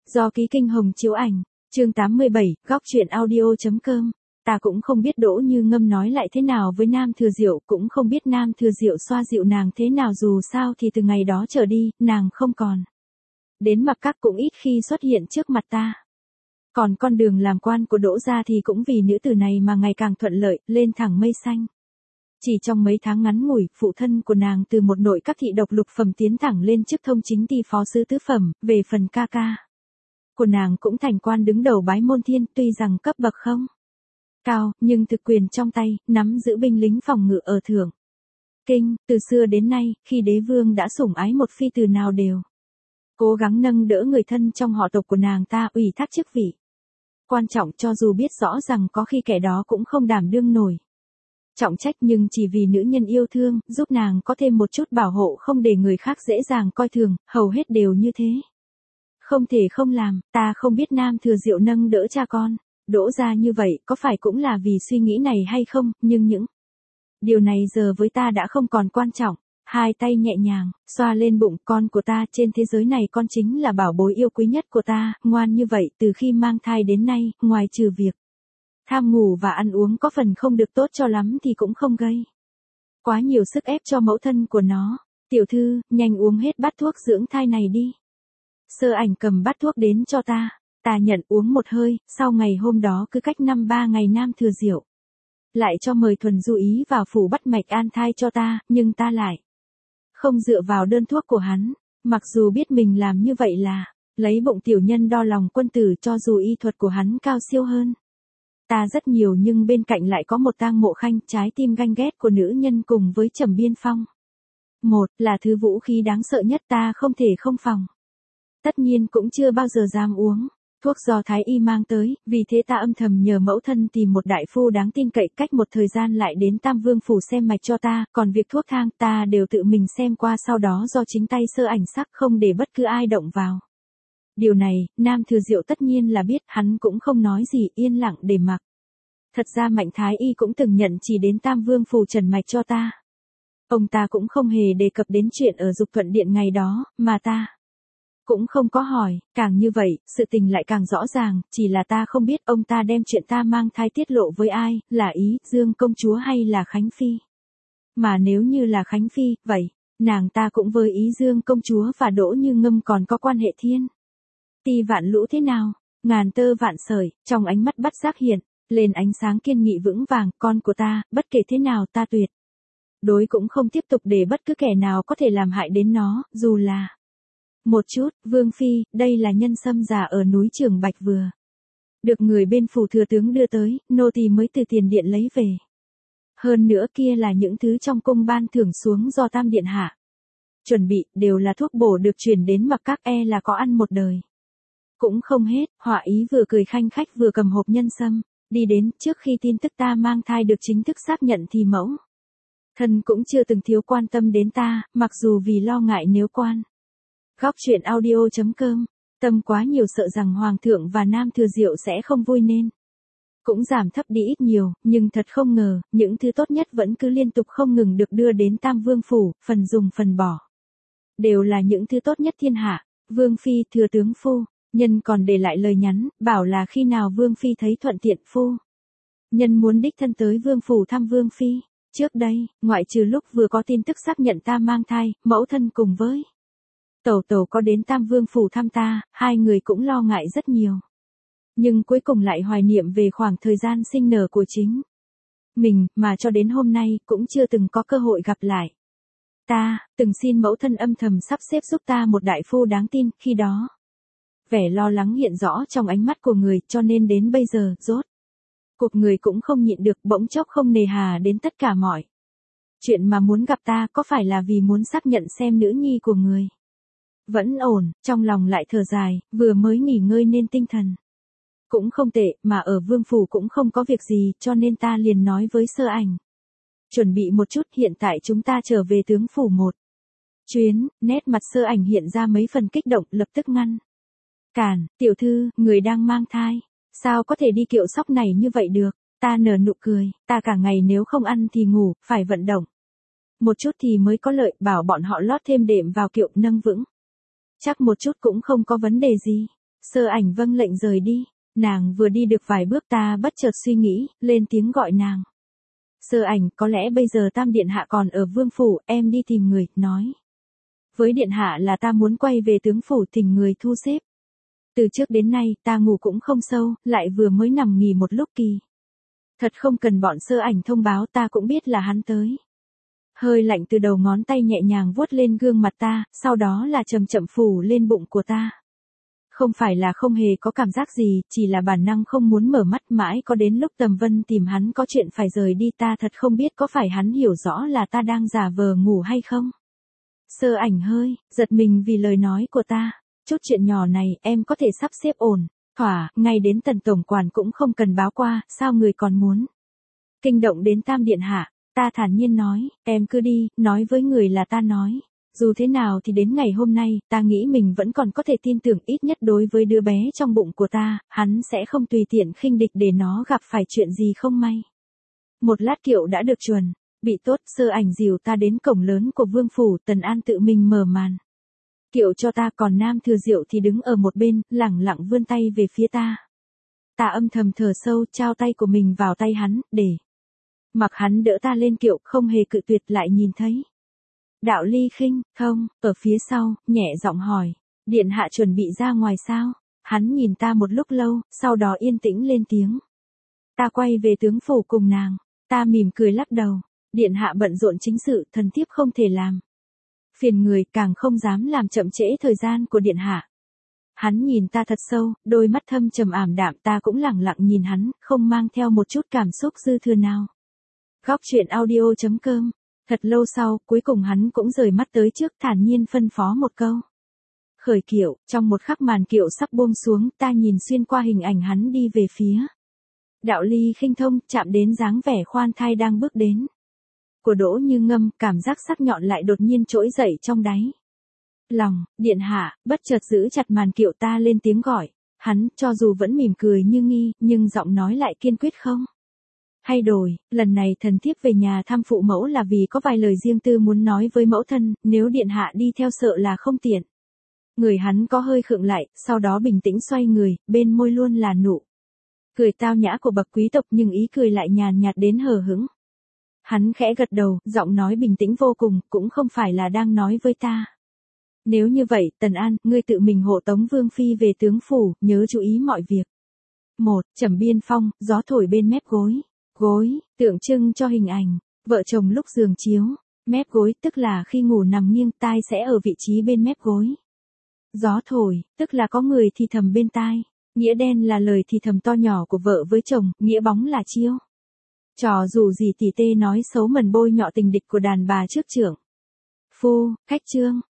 Do ký Kinh Hồng chiếu ảnh, chương 87, góc truyện audio.com. Ta cũng không biết Đỗ Như Ngâm nói lại thế nào với Nam Thừa Diệu, cũng không biết Nam Thừa Diệu xoa dịu nàng thế nào, dù sao thì từ ngày đó trở đi, nàng không còn. Đến Mặc Các cũng ít khi xuất hiện trước mặt ta. Còn con đường làm quan của Đỗ gia thì cũng vì nữ tử này mà ngày càng thuận lợi, lên thẳng mây xanh. Chỉ trong mấy tháng ngắn ngủi, phụ thân của nàng từ một nội các thị độc lục phẩm tiến thẳng lên chức thông chính ty phó sứ tứ phẩm, về phần ca ca của nàng cũng thành quan đứng đầu Bái Môn Thiên, tuy rằng cấp bậc không cao, nhưng thực quyền trong tay, nắm giữ binh lính phòng ngự ở Thượng Kinh. Từ xưa đến nay, khi đế vương đã sủng ái một phi từ nào đều cố gắng nâng đỡ người thân trong họ tộc của nàng ta, ủy thác chức vị quan trọng, cho dù biết rõ rằng có khi kẻ đó cũng không đảm đương nổi trọng trách, nhưng chỉ vì nữ nhân yêu thương, giúp nàng có thêm một chút bảo hộ, không để người khác dễ dàng coi thường, hầu hết đều như thế. Không thể không làm. Ta không biết Nam Thừa Diệu nâng đỡ cha con Đỗ gia như vậy có phải cũng là vì suy nghĩ này hay không, nhưng những điều này giờ với ta đã không còn quan trọng. Hai tay nhẹ nhàng xoa lên bụng, con của ta, trên thế giới này con chính là bảo bối yêu quý nhất của ta, ngoan như vậy, từ khi mang thai đến nay, ngoài trừ việc tham ngủ và ăn uống có phần không được tốt cho lắm thì cũng không gây quá nhiều sức ép cho mẫu thân của nó. Tiểu thư, nhanh uống hết bát thuốc dưỡng thai này đi. Sơ Ảnh cầm bát thuốc đến cho ta. Ta nhận uống một hơi, sau ngày hôm đó cứ cách 5-3 ngày Nam Thừa Diệu lại cho mời Thuần Du Ý vào phủ bắt mạch an thai cho ta, nhưng ta lại không dựa vào đơn thuốc của hắn, mặc dù biết mình làm như vậy là lấy bụng tiểu nhân đo lòng quân tử, cho dù y thuật của hắn cao siêu hơn ta rất nhiều, nhưng bên cạnh lại có một Tang Mộ Khanh, trái tim ganh ghét của nữ nhân, cùng với Trầm Biên Phong. Một là thứ vũ khí đáng sợ nhất, ta không thể không phòng. Tất nhiên cũng chưa bao giờ dám uống thuốc do Thái y mang tới, vì thế ta âm thầm nhờ mẫu thân tìm một đại phu đáng tin cậy, cách một thời gian lại đến Tam Vương phủ xem mạch cho ta, còn việc thuốc thang ta đều tự mình xem qua, sau đó do chính tay Sơ Ảnh sắc, không để bất cứ ai động vào. Điều này, Nam Thừa Diệu tất nhiên là biết, hắn cũng không nói gì, yên lặng để mặc. Thật ra Mạnh Thái y cũng từng nhận chỉ đến Tam Vương phủ trần mạch cho ta. Ông ta cũng không hề đề cập đến chuyện ở Dục Thuận Điện ngày đó, mà ta cũng không có hỏi. Càng như vậy, sự tình lại càng rõ ràng, chỉ là ta không biết ông ta đem chuyện ta mang thai tiết lộ với ai, là Ý Dương công chúa hay là Khánh Phi. Mà nếu như là Khánh Phi, vậy nàng ta cũng với Ý Dương công chúa và Đỗ Như Ngâm còn có quan hệ thiên ti vạn lũ thế nào, ngàn tơ vạn sợi. Trong ánh mắt Bắt Giác hiện lên ánh sáng kiên nghị vững vàng. Con của ta, bất kể thế nào ta tuyệt đối cũng không tiếp tục để bất cứ kẻ nào có thể làm hại đến nó, dù là một chút. Vương phi, đây là nhân sâm già ở núi Trường Bạch vừa được người bên phủ thừa tướng đưa tới, nô tỳ mới từ tiền điện lấy về. Hơn nữa kia là những thứ trong cung ban thưởng xuống do Tam điện hạ chuẩn bị, đều là thuốc bổ được truyền đến Mặc Các, e là có ăn một đời cũng không hết. Họa Ý vừa cười khanh khách vừa cầm hộp nhân sâm đi đến. Trước khi tin tức ta mang thai được chính thức xác nhận thì mẫu thân cũng chưa từng thiếu quan tâm đến ta, mặc dù vì lo ngại nếu quan góc truyện audio.com tâm quá nhiều, sợ rằng Hoàng thượng và Nam Thừa Diệu sẽ không vui nên cũng giảm thấp đi ít nhiều, nhưng thật không ngờ, những thứ tốt nhất vẫn cứ liên tục không ngừng được đưa đến Tam Vương phủ, phần dùng phần bỏ. Đều là những thứ tốt nhất thiên hạ. Vương phi, thừa tướng phu nhân còn để lại lời nhắn, bảo là khi nào Vương phi thấy thuận tiện, phu nhân muốn đích thân tới Vương phủ thăm Vương phi. Trước đây, ngoại trừ lúc vừa có tin tức xác nhận ta mang thai, mẫu thân cùng với tẩu tẩu có đến Tam Vương phủ thăm ta, hai người cũng lo ngại rất nhiều. Nhưng cuối cùng lại hoài niệm về khoảng thời gian sinh nở của chính mình, mà cho đến hôm nay cũng chưa từng có cơ hội gặp lại. Ta từng xin mẫu thân âm thầm sắp xếp giúp ta một đại phu đáng tin, khi đó vẻ lo lắng hiện rõ trong ánh mắt của người, cho nên đến bây giờ, rốt cuộc người cũng không nhịn được, bỗng chốc không nề hà đến tất cả mọi chuyện mà muốn gặp ta, có phải là vì muốn xác nhận xem nữ nhi của người vẫn ổn. Trong lòng lại thở dài, vừa mới nghỉ ngơi nên tinh thần cũng không tệ, mà ở Vương phủ cũng không có việc gì, cho nên ta liền nói với Sơ Ảnh chuẩn bị một chút, hiện tại chúng ta trở về tướng phủ một chuyến. Nét mặt Sơ Ảnh hiện ra mấy phần kích động, lập tức ngăn cản. Tiểu thư, người đang mang thai, sao có thể đi kiệu sóc này như vậy được. Ta nở nụ cười, ta cả ngày nếu không ăn thì ngủ, phải vận động một chút thì mới có lợi, bảo bọn họ lót thêm đệm vào kiệu nâng vững chắc một chút cũng không có vấn đề gì. Sơ Ảnh vâng lệnh rời đi. Nàng vừa đi được vài bước ta bất chợt suy nghĩ, lên tiếng gọi nàng. Sơ Ảnh, có lẽ bây giờ Tam Điện Hạ còn ở Vương Phủ, em đi tìm người, nói. Với Điện Hạ là ta muốn quay về tướng phủ tìm người thu xếp. Từ trước đến nay, ta ngủ cũng không sâu, lại vừa mới nằm nghỉ một lúc kỳ. Thật không cần bọn Sơ Ảnh thông báo, ta cũng biết là hắn tới. Hơi lạnh từ đầu ngón tay nhẹ nhàng vuốt lên gương mặt ta, sau đó là chậm chậm phủ lên bụng của ta. Không phải là không hề có cảm giác gì, chỉ là bản năng không muốn mở mắt, mãi có đến lúc Tầm Vân tìm hắn có chuyện phải rời đi, ta thật không biết có phải hắn hiểu rõ là ta đang giả vờ ngủ hay không. Sơ Ảnh hơi giật mình vì lời nói của ta. Chút chuyện nhỏ này em có thể sắp xếp ổn, thỏa, ngay đến Tần tổng quản cũng không cần báo qua, sao người còn muốn kinh động đến Tam Điện Hạ. Ta thản nhiên nói, em cứ đi, nói với người là ta nói. Dù thế nào thì đến ngày hôm nay, ta nghĩ mình vẫn còn có thể tin tưởng, ít nhất đối với đứa bé trong bụng của ta, hắn sẽ không tùy tiện khinh địch để nó gặp phải chuyện gì không may. Một lát kiệu đã được chuẩn bị tốt, Sơ Ảnh dìu ta đến cổng lớn của Vương Phủ, Tần An tự mình mở màn kiệu cho ta, còn Nam Thừa Diệu thì đứng ở một bên, lẳng lặng vươn tay về phía ta. Ta âm thầm thở sâu, trao tay của mình vào tay hắn, để mặc hắn đỡ ta lên kiệu, không hề cự tuyệt, lại nhìn thấy Đạo Ly Khinh, không, ở phía sau, nhẹ giọng hỏi, Điện Hạ chuẩn bị ra ngoài sao? Hắn nhìn ta một lúc lâu, sau đó yên tĩnh lên tiếng. Ta quay về tướng phủ cùng nàng. Ta mỉm cười lắc đầu. Điện Hạ bận rộn chính sự, thần thiếp không thể làm phiền người, càng không dám làm chậm trễ thời gian của Điện Hạ. Hắn nhìn ta thật sâu, đôi mắt thâm trầm ảm đạm, ta cũng lặng lặng nhìn hắn, không mang theo một chút cảm xúc dư thừa nào. Góc truyện audio.com. Thật lâu sau, cuối cùng hắn cũng rời mắt tới trước, thản nhiên phân phó một câu. Khởi kiệu. Trong một khắc màn kiệu sắp buông xuống, ta nhìn xuyên qua hình ảnh hắn đi về phía Đạo Ly Khinh thông, chạm đến dáng vẻ khoan thai đang bước đến của Đỗ Như Ngâm, cảm giác sắc nhọn lại đột nhiên trỗi dậy trong đáy lòng. Điện Hạ. Bất chợt giữ chặt màn kiệu, ta lên tiếng gọi. Hắn, cho dù vẫn mỉm cười như nghi, nhưng giọng nói lại kiên quyết không thay đổi. Lần này thần thiếp về nhà thăm phụ mẫu là vì có vài lời riêng tư muốn nói với mẫu thân, nếu Điện Hạ đi theo sợ là không tiện. Người hắn có hơi khựng lại, sau đó bình tĩnh xoay người, bên môi luôn là nụ cười tao nhã của bậc quý tộc, nhưng ý cười lại nhàn nhạt đến hờ hững. Hắn khẽ gật đầu, giọng nói bình tĩnh vô cùng, cũng không phải là đang nói với ta. Nếu như vậy, Tần An, ngươi tự mình hộ tống Vương Phi về tướng phủ, nhớ chú ý mọi việc. 1. Trầm biên phong, gió thổi bên mép gối. Gối, tượng trưng cho hình ảnh vợ chồng lúc giường chiếu. Mép gối, tức là khi ngủ nằm nghiêng, tai sẽ ở vị trí bên mép gối. Gió thổi, tức là có người thì thầm bên tai. Nghĩa đen là lời thì thầm to nhỏ của vợ với chồng, nghĩa bóng là chiêu trò dù gì tỉ tê nói xấu mần bôi nhọ tình địch của đàn bà trước trưởng phu. Khách trương.